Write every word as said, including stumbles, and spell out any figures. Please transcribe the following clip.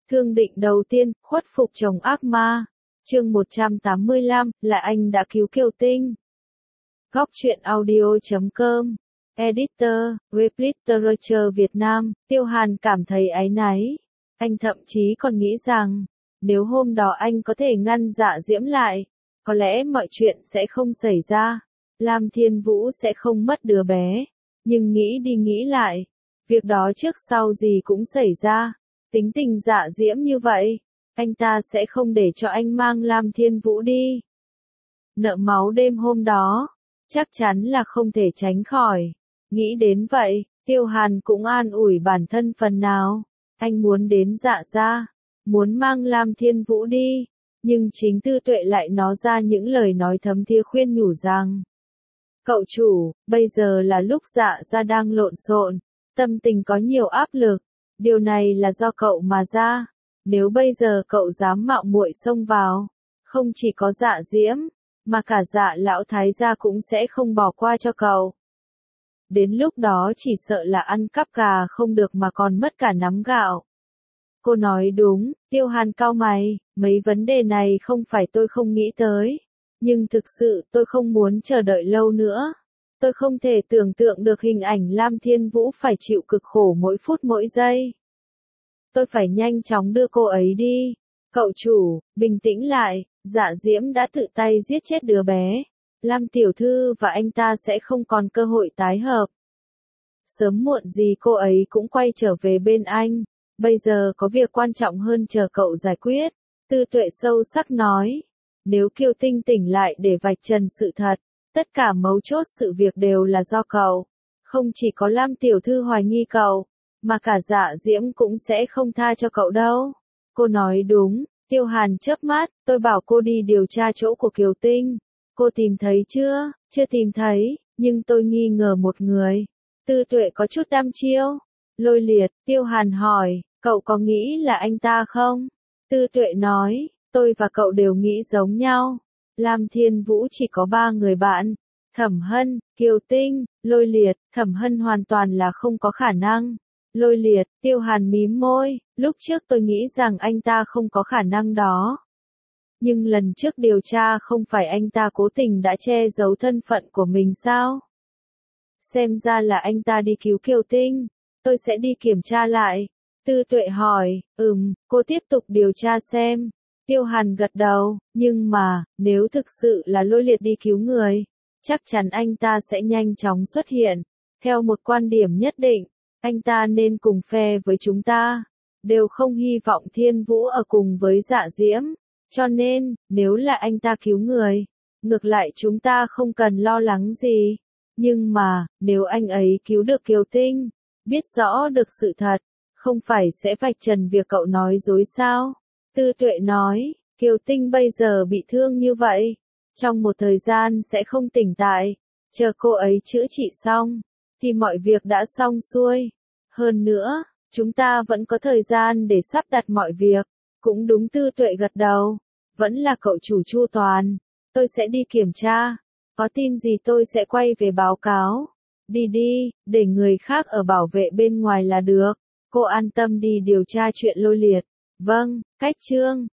Thương định đầu tiên, khuất phục chồng ác ma. Chương một trăm tám mươi lăm, là anh đã cứu Kiều Tinh. Góc truyện audio chấm com. Editor, web literature Việt Nam, Tiêu Hàn cảm thấy áy náy. Anh thậm chí còn nghĩ rằng, nếu hôm đó anh có thể ngăn Dạ Diễm lại, có lẽ mọi chuyện sẽ không xảy ra. Lam Thiên Vũ sẽ không mất đứa bé. Nhưng nghĩ đi nghĩ lại, việc đó trước sau gì cũng xảy ra. Tính tình Dạ Diễm như vậy, anh ta sẽ không để cho anh mang Lam Thiên Vũ đi. Nợ máu đêm hôm đó, chắc chắn là không thể tránh khỏi. Nghĩ đến vậy, Tiêu Hàn cũng an ủi bản thân phần nào. Anh muốn đến Dạ gia, muốn mang Lam Thiên Vũ đi, nhưng chính Tư Tuệ lại nói ra những lời nói thấm thía khuyên nhủ rằng: cậu chủ, bây giờ là lúc Dạ gia đang lộn xộn, tâm tình có nhiều áp lực, điều này là do cậu mà ra. Nếu bây giờ cậu dám mạo muội xông vào, không chỉ có Dạ Diễm, mà cả Dạ lão thái gia cũng sẽ không bỏ qua cho cậu. Đến lúc đó chỉ sợ là ăn cắp gà không được mà còn mất cả nắm gạo. Cô nói đúng, Tiêu Hàn cau mày, mấy vấn đề này không phải tôi không nghĩ tới, nhưng thực sự tôi không muốn chờ đợi lâu nữa. Tôi không thể tưởng tượng được hình ảnh Lam Thiên Vũ phải chịu cực khổ mỗi phút mỗi giây. Tôi phải nhanh chóng đưa cô ấy đi. Cậu chủ, bình tĩnh lại, Dạ Diễm đã tự tay giết chết đứa bé. Lam tiểu thư và anh ta sẽ không còn cơ hội tái hợp. Sớm muộn gì cô ấy cũng quay trở về bên anh. Bây giờ có việc quan trọng hơn chờ cậu giải quyết. Tư Tuệ sâu sắc nói. Nếu Kiều Tinh tỉnh lại để vạch trần sự thật, tất cả mấu chốt sự việc đều là do cậu. Không chỉ có Lam tiểu thư hoài nghi cậu, mà cả Dạ Diễm cũng sẽ không tha cho cậu đâu. Cô nói đúng, Tiêu Hàn chớp mắt, tôi bảo cô đi điều tra chỗ của Kiều Tinh. Cô tìm thấy chưa? Chưa tìm thấy, nhưng tôi nghi ngờ một người. Tư Tuệ có chút đăm chiêu. Lôi Liệt, Tiêu Hàn hỏi, cậu có nghĩ là anh ta không? Tư Tuệ nói, tôi và cậu đều nghĩ giống nhau. Lam Thiên Vũ chỉ có ba người bạn. Thẩm Hân, Kiều Tinh, Lôi Liệt. Thẩm Hân hoàn toàn là không có khả năng. Lôi Liệt, Tiêu Hàn mím môi, lúc trước tôi nghĩ rằng anh ta không có khả năng đó. Nhưng lần trước điều tra không phải anh ta cố tình đã che giấu thân phận của mình sao? Xem ra là anh ta đi cứu Kiều Tinh. Tôi sẽ đi kiểm tra lại. Tư Tuệ hỏi, ừm, cô tiếp tục điều tra xem. Tiêu Hàn gật đầu, nhưng mà, nếu thực sự là Lôi Liệt đi cứu người, chắc chắn anh ta sẽ nhanh chóng xuất hiện. Theo một quan điểm nhất định, anh ta nên cùng phe với chúng ta. Đều không hy vọng Thiên Vũ ở cùng với Dạ Diễm. Cho nên, nếu là anh ta cứu người, ngược lại chúng ta không cần lo lắng gì. Nhưng mà, nếu anh ấy cứu được Kiều Tinh, biết rõ được sự thật, không phải sẽ vạch trần việc cậu nói dối sao? Tư Tuệ nói, Kiều Tinh bây giờ bị thương như vậy, trong một thời gian sẽ không tỉnh tại, chờ cô ấy chữa trị xong, thì mọi việc đã xong xuôi. Hơn nữa, chúng ta vẫn có thời gian để sắp đặt mọi việc. Cũng đúng. Tư Tuệ gật đầu. Vẫn là cậu chủ chu toàn. Tôi sẽ đi kiểm tra. Có tin gì tôi sẽ quay về báo cáo. Đi đi, để người khác ở bảo vệ bên ngoài là được. Cô an tâm đi điều tra chuyện Lôi Liệt. Vâng, cách chương.